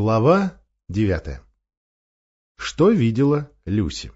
Глава 9. Что видела Люси?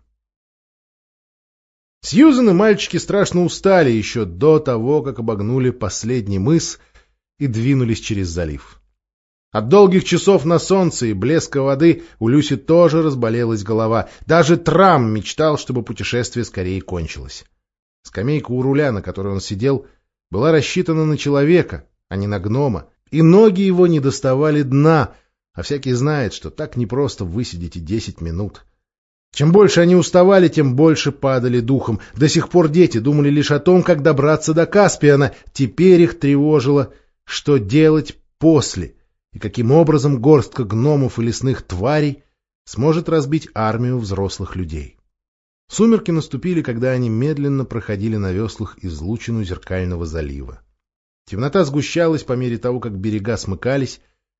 Сьюзен и мальчики страшно устали еще до того, как обогнули последний мыс и двинулись через залив. От долгих часов на солнце и блеска воды у Люси тоже разболелась голова. Даже Трам мечтал, чтобы путешествие скорее кончилось. Скамейка у руля, на которой он сидел, была рассчитана на человека, а не на гнома, и ноги его не доставали дна, а всякий знает, что так непросто высидеть и 10 минут. Чем больше они уставали, тем больше падали духом. До сих пор дети думали лишь о том, как добраться до Каспиана. Теперь их тревожило, что делать после, и каким образом горстка гномов и лесных тварей сможет разбить армию взрослых людей. Сумерки наступили, когда они медленно проходили на веслах излучину Зеркального залива. Темнота сгущалась по мере того, как берега смыкались,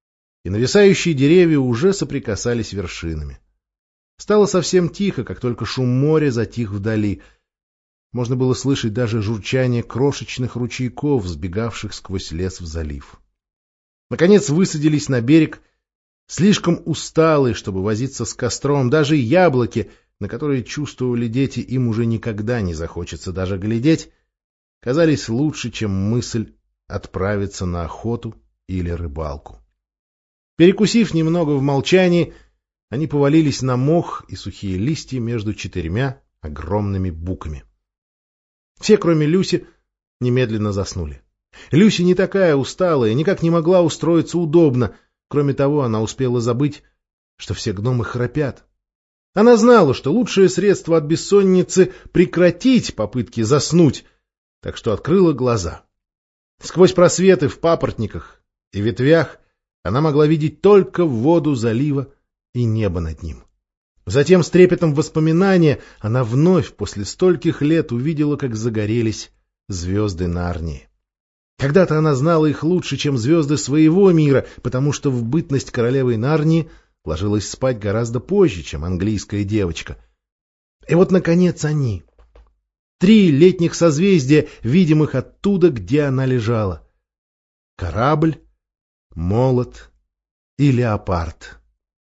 и нависающие деревья уже соприкасались вершинами. Стало совсем тихо, как только шум моря затих вдали. Можно было слышать даже журчание крошечных ручейков, сбегавших сквозь лес в залив. Наконец высадились на берег, слишком усталые, чтобы возиться с костром. Даже яблоки, на которые чувствовали дети, им уже никогда не захочется даже глядеть, казались лучше, чем мысль отправиться на охоту или рыбалку. Перекусив немного в молчании, они повалились на мох и сухие листья между 4 огромными буками. Все, кроме Люси, немедленно заснули. Люси не такая усталая, никак не могла устроиться удобно. Кроме того, она успела забыть, что все гномы храпят. Она знала, что лучшее средство от бессонницы — прекратить попытки заснуть, так что открыла глаза. Сквозь просветы в папоротниках и ветвях она могла видеть только воду залива и небо над ним. Затем с трепетом воспоминания она вновь после стольких лет увидела, как загорелись звезды Нарнии. Когда-то она знала их лучше, чем звезды своего мира, потому что в бытность королевой Нарнии ложилась спать гораздо позже, чем английская девочка. И вот, наконец, они. 3 летних созвездия, видимых оттуда, где она лежала. Корабль, молот и леопард.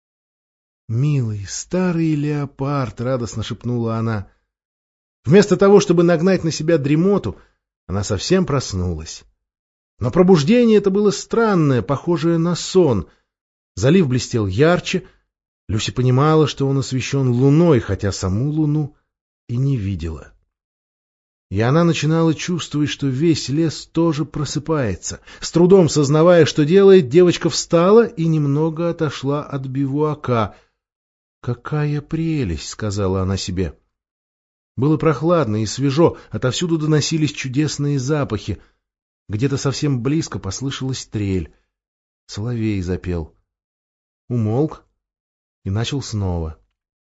«Милый, старый леопард!» — радостно шепнула она. Вместо того, чтобы нагнать на себя дремоту, она совсем проснулась. Но пробуждение это было странное, похожее на сон. Залив блестел ярче. Люси понимала, что он освещен луной, хотя саму луну и не видела. И она начинала чувствовать, что весь лес тоже просыпается. С трудом сознавая, что делает, девочка встала и немного отошла от бивуака. «Какая прелесть!» — сказала она себе. Было прохладно и свежо, отовсюду доносились чудесные запахи. Где-то совсем близко послышалась трель. Соловей запел. Умолк и начал снова.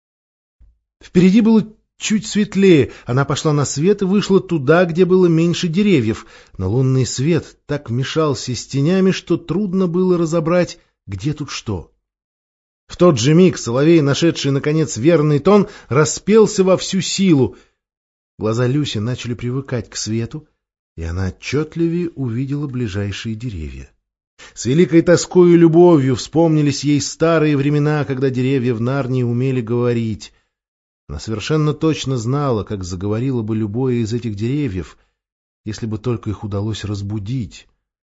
Впереди было чуть светлее. Она пошла на свет и вышла туда, где было меньше деревьев. Но лунный свет так мешался с тенями, что трудно было разобрать, где тут что. В тот же миг соловей, нашедший, наконец, верный тон, распелся во всю силу. Глаза Люси начали привыкать к свету, и она отчетливее увидела ближайшие деревья. С великой тоской и любовью вспомнились ей старые времена, когда деревья в Нарнии умели говорить. Она совершенно точно знала, как заговорило бы любое из этих деревьев, если бы только их удалось разбудить.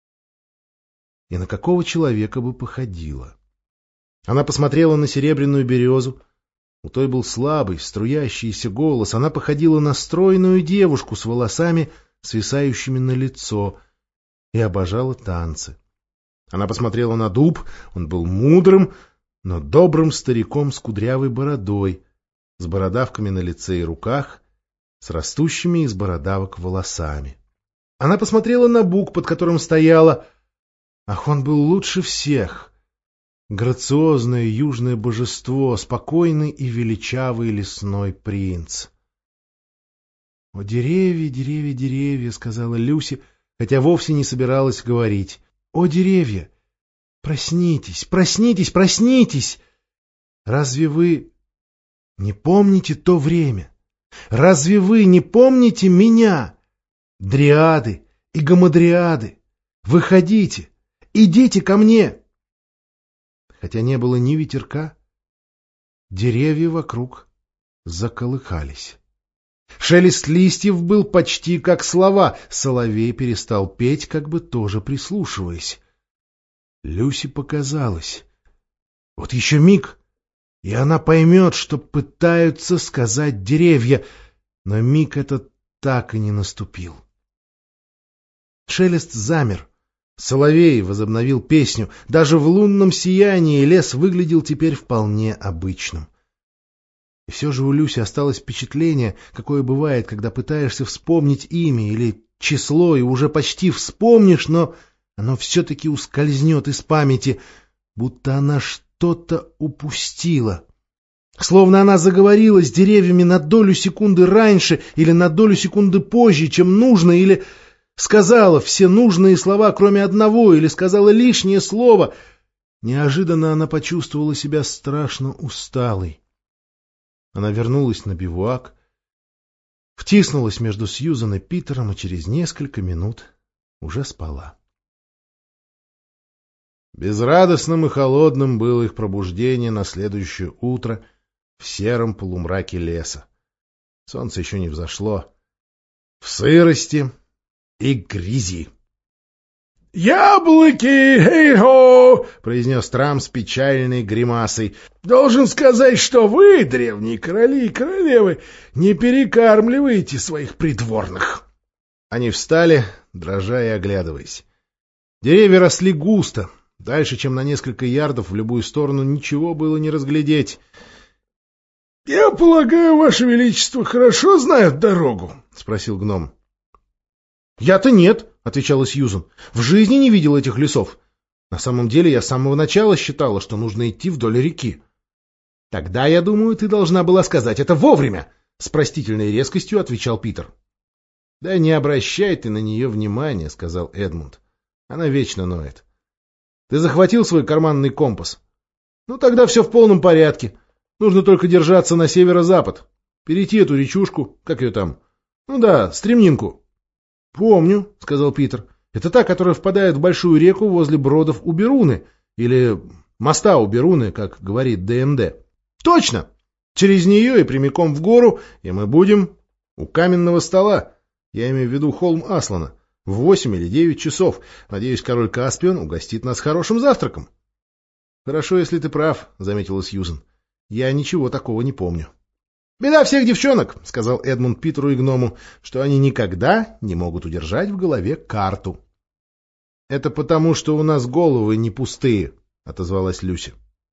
И на какого человека бы походило? Она посмотрела на серебряную березу. У той был слабый, струящийся голос. Она походила на стройную девушку с волосами, свисающими на лицо, и обожала танцы. Она посмотрела на дуб. Он был мудрым, но добрым стариком с кудрявой бородой, с бородавками на лице и руках, с растущими из бородавок волосами. Она посмотрела на бук, под которым стояла. Ах, он был лучше всех! Грациозное южное божество, спокойный и величавый лесной принц. — О, деревья, деревья, деревья! — сказала Люси, хотя вовсе не собиралась говорить. — О, деревья! Проснитесь, проснитесь, проснитесь! Разве вы не помните то время? Разве вы не помните меня? Дриады и гамадриады! Выходите, идите ко мне! Хотя не было ни ветерка, деревья вокруг заколыхались. Шелест листьев был почти как слова. Соловей перестал петь, как бы тоже прислушиваясь. Люси показалось. Вот еще миг, и она поймет, что пытаются сказать деревья, но миг этот так и не наступил. Шелест замер. Соловей возобновил песню. Даже в лунном сиянии лес выглядел теперь вполне обычным. И все же у Люси осталось впечатление, какое бывает, когда пытаешься вспомнить имя или число, и уже почти вспомнишь, но оно все-таки ускользнет из памяти, будто она что-то упустила. Словно она заговорила с деревьями на долю секунды раньше или на долю секунды позже, чем нужно, или сказала все нужные слова, кроме одного, или сказала лишнее слово. Неожиданно она почувствовала себя страшно усталой. Она вернулась на бивуак, втиснулась между Сьюзан и Питером и через несколько минут уже спала. Безрадостным и холодным было их пробуждение на следующее утро в сером полумраке леса. Солнце еще не взошло. В сырости и грязи. «Яблоки! Хей-хо!» — произнес Трам с печальной гримасой. «Должен сказать, что вы, древние короли и королевы, не перекармливаете своих придворных». Они встали, дрожа и оглядываясь. Деревья росли густо. Дальше, чем на несколько ярдов в любую сторону, ничего было не разглядеть. — Я полагаю, Ваше Величество хорошо знают дорогу? — спросил гном. — Я-то нет, — отвечала Сьюзан. — В жизни не видел этих лесов. На самом деле я с самого начала считала, что нужно идти вдоль реки. — Тогда, я думаю, ты должна была сказать это вовремя, — с простительной резкостью отвечал Питер. — Да не обращай ты на нее внимания, — сказал Эдмунд. Она вечно ноет. Ты захватил свой карманный компас? Ну, тогда все в полном порядке. Нужно только держаться на северо-запад. Перейти эту речушку, как ее там? Ну да, стремнинку. — Помню, — сказал Питер. — Это та, которая впадает в большую реку возле бродов у Беруны, или моста у Беруны, как говорит ДМД. — Точно! Через нее и прямиком в гору, и мы будем у каменного стола. Я имею в виду холм Аслана. В 8 или 9 часов. Надеюсь, король Каспиан угостит нас хорошим завтраком. — Хорошо, если ты прав, — заметила Сьюзан. — Я ничего такого не помню. — Беда всех девчонок, — сказал Эдмунд Питеру и гному, — что они никогда не могут удержать в голове карту. — Это потому, что у нас головы не пустые, — отозвалась Люси.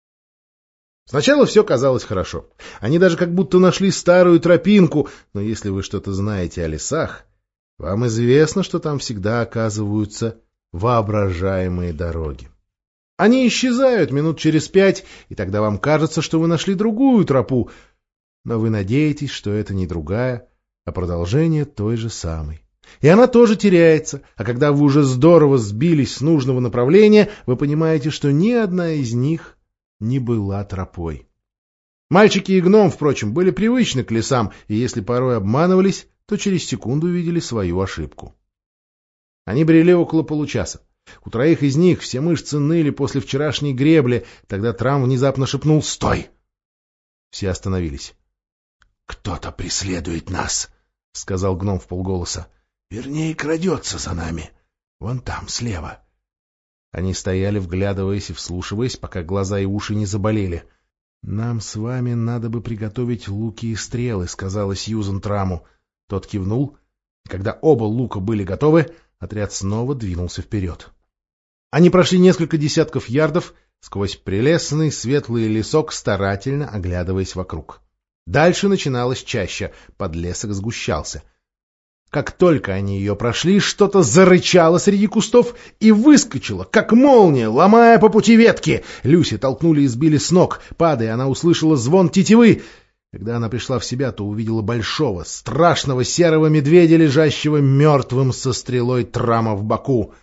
Сначала все казалось хорошо. Они даже как будто нашли старую тропинку, но если вы что-то знаете о лесах, вам известно, что там всегда оказываются воображаемые дороги. Они исчезают минут через 5, и тогда вам кажется, что вы нашли другую тропу, но вы надеетесь, что это не другая, а продолжение той же самой. И она тоже теряется, а когда вы уже здорово сбились с нужного направления, вы понимаете, что ни одна из них не была тропой. Мальчики и гном, впрочем, были привычны к лесам, и если порой обманывались, то через секунду видели свою ошибку. Они брели около получаса. У троих из них все мышцы ныли после вчерашней гребли, тогда Трам внезапно шепнул «Стой!». Все остановились. — Кто-то преследует нас, — сказал гном вполголоса. — Вернее, крадется за нами. Вон там, слева. Они стояли, вглядываясь и вслушиваясь, пока глаза и уши не заболели. — Нам с вами надо бы приготовить луки и стрелы, — сказала Сьюзан Траму. Тот кивнул. Когда оба лука были готовы, отряд снова двинулся вперед. Они прошли несколько десятков ярдов сквозь прелестный светлый лесок, старательно оглядываясь вокруг. Дальше начиналась чаща, подлесок сгущался. Как только они ее прошли, что-то зарычало среди кустов и выскочило, как молния, ломая по пути ветки. Люси толкнули и сбили с ног. Падая, она услышала звон тетивы. Когда она пришла в себя, то увидела большого, страшного серого медведя, лежащего мертвым со стрелой Трама в боку.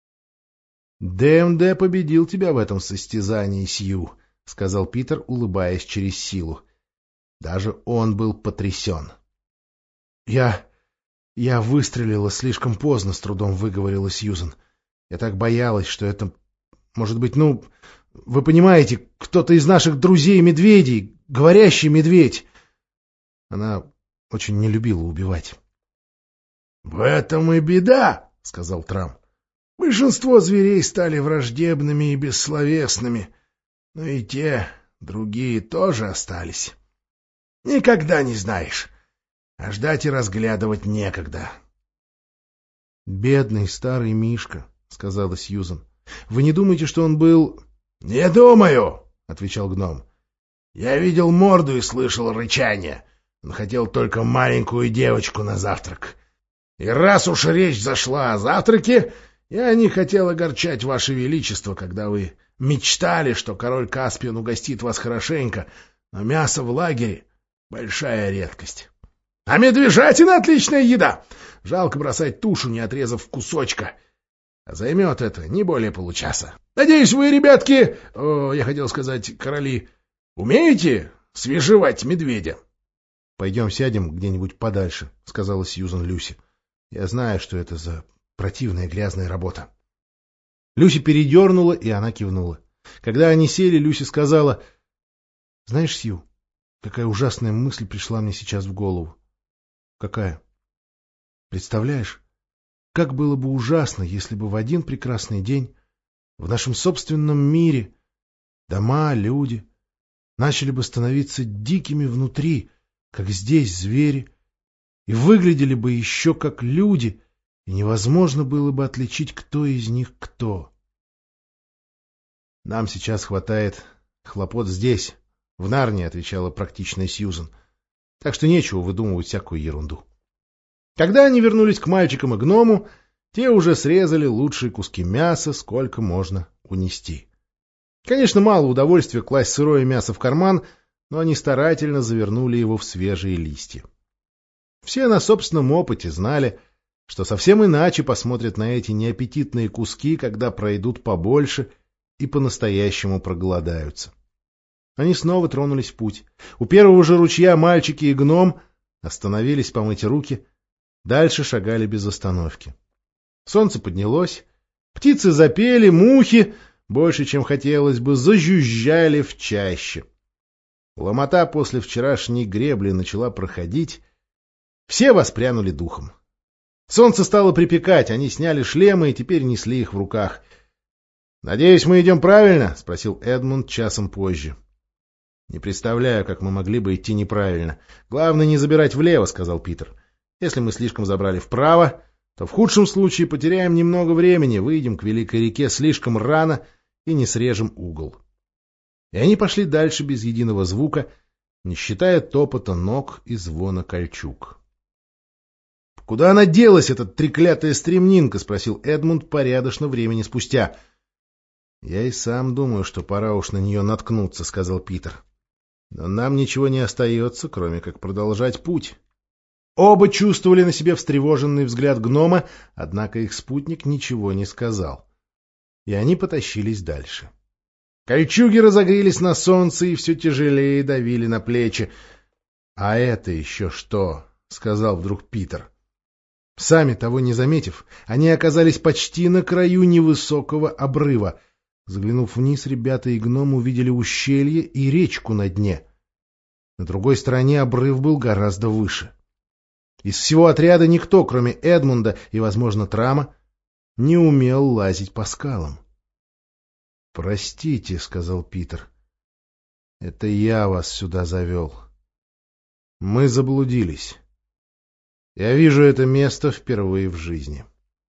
— ДМД победил тебя в этом состязании, Сью, — сказал Питер, улыбаясь через силу. Даже он был потрясен. — Я выстрелила слишком поздно, — с трудом выговорила Сьюзан. Я так боялась, что это... Может быть, Вы понимаете, кто-то из наших друзей-медведей, говорящий медведь. Она очень не любила убивать. — В этом и беда, — сказал Трам. — Большинство зверей стали враждебными и бессловесными, но и те, другие тоже остались. Никогда не знаешь, а ждать и разглядывать некогда. — Бедный старый Мишка, — сказала Сьюзан. — Вы не думаете, что он был... — Не думаю, — отвечал гном. — Я видел морду и слышал рычание. Он хотел только маленькую девочку на завтрак. И раз уж речь зашла о завтраке, я не хотел огорчать ваше величество, когда вы мечтали, что король Каспиан угостит вас хорошенько, но мясо в лагере — большая редкость. А медвежатина — отличная еда. Жалко бросать тушу, не отрезав кусочка. А займет это не более получаса. Надеюсь, вы, ребятки, я хотел сказать, короли, умеете свежевать медведя? — Пойдем сядем где-нибудь подальше, — сказала Сьюзан Люси. — Я знаю, что это за противная грязная работа. Люси передернула, и она кивнула. Когда они сели, Люси сказала: — Знаешь, Сью, какая ужасная мысль пришла мне сейчас в голову. — Какая? — Представляешь, как было бы ужасно, если бы в один прекрасный день в нашем собственном мире дома, люди начали бы становиться дикими внутри, как здесь звери, и выглядели бы еще как люди, и невозможно было бы отличить, кто из них кто. — Нам сейчас хватает хлопот здесь, в Нарнии, — отвечала практичная Сьюзан. — Так что нечего выдумывать всякую ерунду. Когда они вернулись к мальчикам и гному, те уже срезали лучшие куски мяса, сколько можно унести. Конечно, мало удовольствия класть сырое мясо в карман, но они старательно завернули его в свежие листья. Все на собственном опыте знали, что совсем иначе посмотрят на эти неаппетитные куски, когда пройдут побольше и по-настоящему проголодаются. Они снова тронулись в путь. У первого же ручья мальчики и гном остановились помыть руки, дальше шагали без остановки. Солнце поднялось, птицы запели, мухи, больше, чем хотелось бы, зажужжали в чаще. Ломота после вчерашней гребли начала проходить, все воспрянули духом. Солнце стало припекать, они сняли шлемы и теперь несли их в руках. — Надеюсь, мы идем правильно? — спросил Эдмунд часом позже. — Не представляю, как мы могли бы идти неправильно. Главное не забирать влево, — сказал Питер. — Если мы слишком забрали вправо, то в худшем случае потеряем немного времени, выйдем к Великой реке слишком рано и не срежем угол. И они пошли дальше без единого звука, не считая топота ног и звона кольчуг. — Куда она делась, эта треклятая стремнинка? — спросил Эдмунд порядочно времени спустя. — Я и сам думаю, что пора уж на нее наткнуться, — сказал Питер. — Но нам ничего не остается, кроме как продолжать путь. Оба чувствовали на себе встревоженный взгляд гнома, однако их спутник ничего не сказал. И они потащились дальше. Кольчуги разогрелись на солнце и все тяжелее давили на плечи. — А это еще что? — сказал вдруг Питер. Сами того не заметив, они оказались почти на краю невысокого обрыва. Заглянув вниз, ребята и гном увидели ущелье и речку на дне. На другой стороне обрыв был гораздо выше. Из всего отряда никто, кроме Эдмунда и, возможно, Трама, не умел лазить по скалам. — Простите, — сказал Питер, — это я вас сюда завел. Мы заблудились. Я вижу это место впервые в жизни.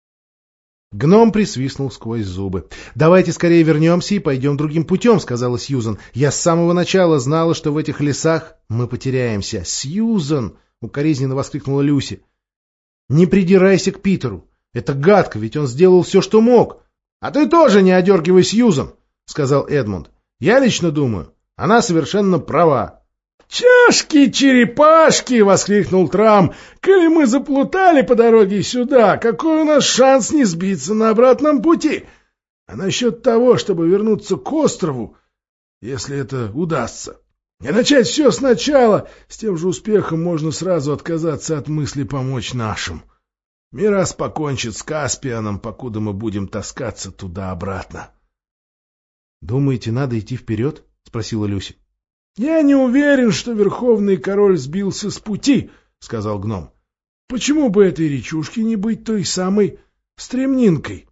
Гном присвистнул сквозь зубы. — Давайте скорее вернемся и пойдем другим путем, — сказала Сьюзан. — Я с самого начала знала, что в этих лесах мы потеряемся. — Сьюзан! — укоризненно воскликнула Люси. — Не придирайся к Питеру. Это гадко, ведь он сделал все, что мог. — А ты тоже не одергивай Сьюзан, — сказал Эдмунд. — Я лично думаю, она совершенно права. — Чашки-черепашки! — воскликнул Трам. — Коли мы заплутали по дороге сюда, какой у нас шанс не сбиться на обратном пути? А насчет того, чтобы вернуться к острову, если это удастся, и начать все сначала, с тем же успехом можно сразу отказаться от мысли помочь нашим. Мирас покончит с Каспианом, покуда мы будем таскаться туда-обратно. — Думаете, надо идти вперед? — спросила Люси. — Я не уверен, что Верховный Король сбился с пути, — сказал гном. — Почему бы этой речушке не быть той самой Стремнинкой?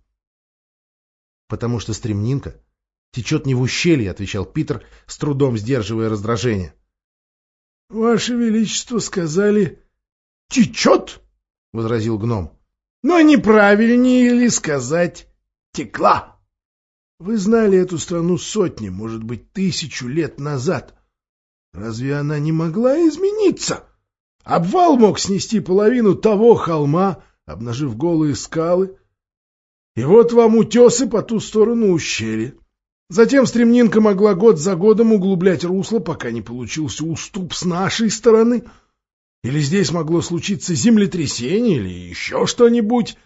— Потому что Стремнинка течет не в ущелье, — отвечал Питер, с трудом сдерживая раздражение. — Ваше Величество сказали... — Течет, — возразил гном. — Но неправильнее ли сказать «текла»? Вы знали эту страну сотни, может быть, 1000 лет назад. Разве она не могла измениться? Обвал мог снести половину того холма, обнажив голые скалы. И вот вам утесы по ту сторону ущелья. Затем Стремнинка могла год за годом углублять русло, пока не получился уступ с нашей стороны. Или здесь могло случиться землетрясение, или еще что-нибудь.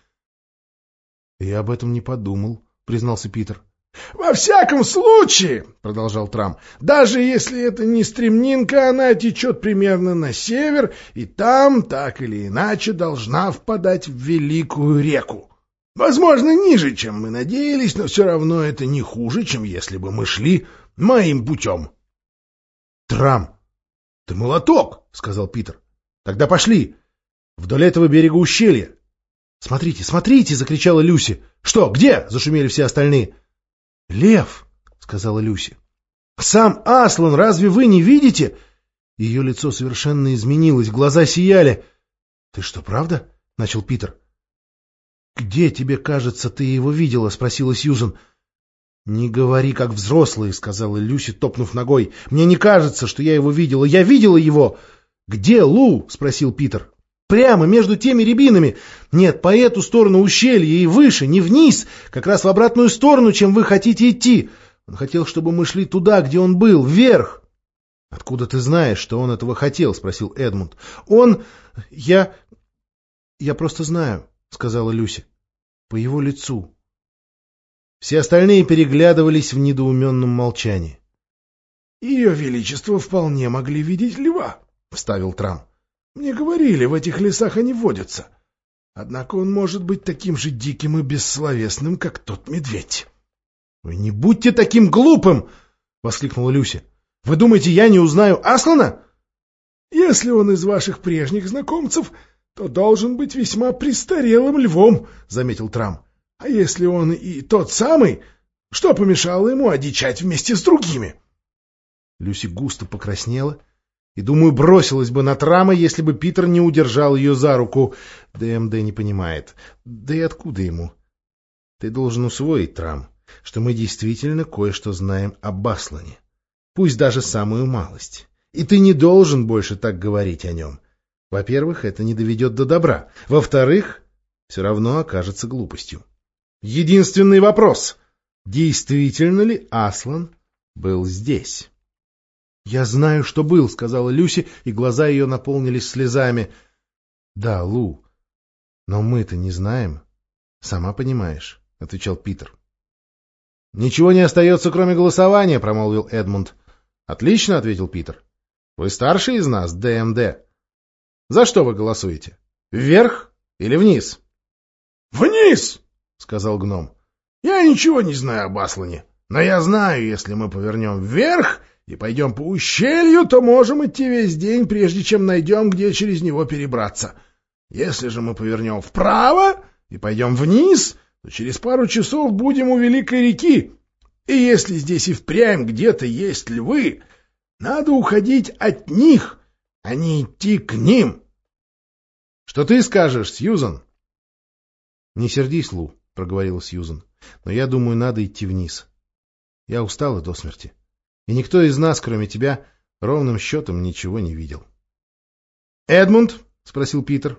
— Я об этом не подумал, — признался Питер. — Во всяком случае, — продолжал Трам, — даже если это не Стремнинка, она течет примерно на север, и там, так или иначе, должна впадать в великую реку. Возможно, ниже, чем мы надеялись, но все равно это не хуже, чем если бы мы шли моим путем. — Трам, ты молоток, — сказал Питер. — Тогда пошли. Вдоль этого берега ущелья. — Смотрите, смотрите! — закричала Люси. — Что, где? — зашумели все остальные. — Лев, — сказала Люси. — Сам Аслан, разве вы не видите? Ее лицо совершенно изменилось, глаза сияли. — Ты что, правда? — начал Питер. — Где, тебе кажется, ты его видела? — спросила Сьюзен. — Не говори, как взрослые, — сказала Люси, топнув ногой. — Мне не кажется, что я его видела. Я видела его! — Где, Лу? — спросил Питер. Прямо между теми рябинами. Нет, по эту сторону ущелья и выше, не вниз, как раз в обратную сторону, чем вы хотите идти. Он хотел, чтобы мы шли туда, где он был, вверх. — Откуда ты знаешь, что он этого хотел? — спросил Эдмунд. — Он... Я просто знаю, — сказала Люси. — По его лицу. Все остальные переглядывались в недоуменном молчании. — Ее Величество вполне могли видеть льва, — вставил Трам. Мне говорили, в этих лесах они водятся. Однако он может быть таким же диким и бессловесным, как тот медведь. — Вы не будьте таким глупым! — воскликнула Люси. — Вы думаете, я не узнаю Аслана? — Если он из ваших прежних знакомцев, то должен быть весьма престарелым львом, — заметил Трам. — А если он и тот самый, что помешало ему одичать вместе с другими? Люси густо покраснела и, думаю, бросилась бы на Трама, если бы Питер не удержал ее за руку. ДМД не понимает. Да и откуда ему? Ты должен усвоить, Трам, что мы действительно кое-что знаем об Аслане. Пусть даже самую малость. И ты не должен больше так говорить о нем. Во-первых, это не доведет до добра. Во-вторых, все равно окажется глупостью. Единственный вопрос. Действительно ли Аслан был здесь? — Я знаю, что был, — сказала Люси, и глаза ее наполнились слезами. — Да, Лу, но мы-то не знаем. Сама понимаешь, — отвечал Питер. — Ничего не остается, кроме голосования, — промолвил Эдмунд. — Отлично, — ответил Питер. — Вы старший из нас, ДМД. За что вы голосуете? Вверх или вниз? — Вниз, — сказал гном. — Я ничего не знаю об Аслане, но я знаю, если мы повернем вверх и пойдем по ущелью, то можем идти весь день, прежде чем найдем, где через него перебраться. Если же мы повернем вправо и пойдем вниз, то через пару часов будем у Великой реки. И если здесь и впрямь где-то есть львы, надо уходить от них, а не идти к ним. — Что ты скажешь, Сьюзан? — Не сердись, Лу, — проговорила Сьюзан, — но я думаю, надо идти вниз. Я устала до смерти. И никто из нас, кроме тебя, ровным счетом ничего не видел. — Эдмунд? — спросил Питер.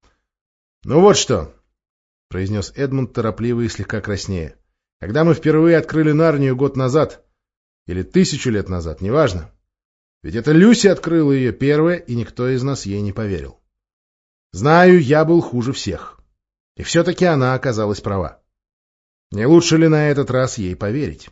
— Ну вот что, — произнес Эдмунд торопливо и слегка краснея. — Когда мы впервые открыли Нарнию год назад, или 1000 лет назад, неважно, ведь это Люси открыла ее первая, и никто из нас ей не поверил. Знаю, я был хуже всех. И все-таки она оказалась права. Не лучше ли на этот раз ей поверить?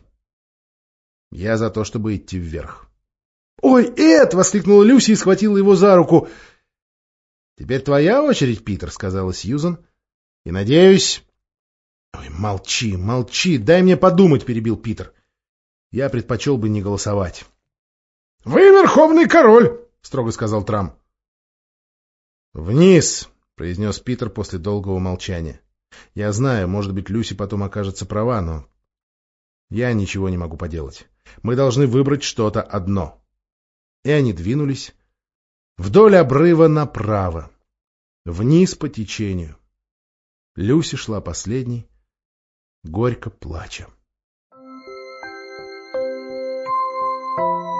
Я за то, чтобы идти вверх. — Ой, Эд! — воскликнула Люси и схватила его за руку. — Теперь твоя очередь, Питер, — сказала Сьюзан. — И надеюсь... — Ой, молчи, молчи, дай мне подумать, — перебил Питер. Я предпочел бы не голосовать. — Вы верховный король, — строго сказал Трам. — Вниз, — произнес Питер после долгого молчания. Я знаю, может быть, Люси потом окажется права, но я ничего не могу поделать. Мы должны выбрать что-то одно. И они двинулись вдоль обрыва направо, вниз по течению. Люси шла последней, горько плача.